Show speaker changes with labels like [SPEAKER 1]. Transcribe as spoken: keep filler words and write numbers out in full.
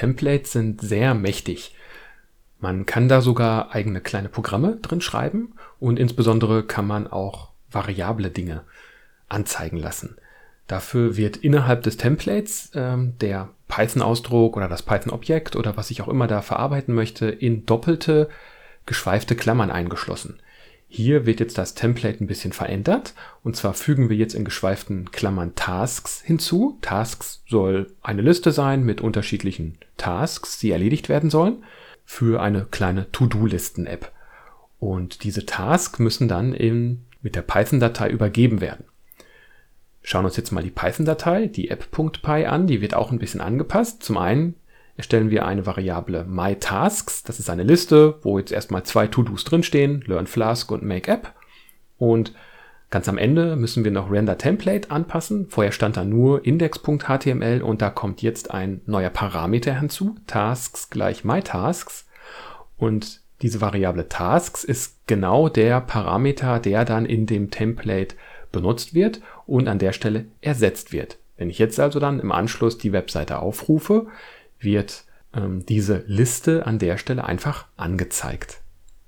[SPEAKER 1] Templates sind sehr mächtig. Man kann da sogar eigene kleine Programme drin schreiben und insbesondere kann man auch variable Dinge anzeigen lassen. Dafür wird innerhalb des Templates ähm, der Python-Ausdruck oder das Python-Objekt oder was ich auch immer da verarbeiten möchte in doppelte geschweifte Klammern eingeschlossen. Hier wird jetzt das Template ein bisschen verändert und zwar fügen wir jetzt in geschweiften Klammern Tasks hinzu. Tasks soll eine Liste sein mit unterschiedlichen Tasks, die erledigt werden sollen, für eine kleine To-Do-Listen-App. Und diese Tasks müssen dann in, mit der Python-Datei übergeben werden. Schauen uns jetzt mal die Python-Datei, die app.py an, die wird auch ein bisschen angepasst. Zum einen erstellen wir eine Variable myTasks, das ist eine Liste, wo jetzt erstmal zwei To-Dos drinstehen, LearnFlask und MakeApp. Und ganz am Ende müssen wir noch RenderTemplate anpassen. Vorher stand da nur index.html und da kommt jetzt ein neuer Parameter hinzu, Tasks gleich myTasks. Und diese Variable Tasks ist genau der Parameter, der dann in dem Template benutzt wird und an der Stelle ersetzt wird. Wenn ich jetzt also dann im Anschluss die Webseite aufrufe, wird ähm, diese Liste an der Stelle einfach angezeigt.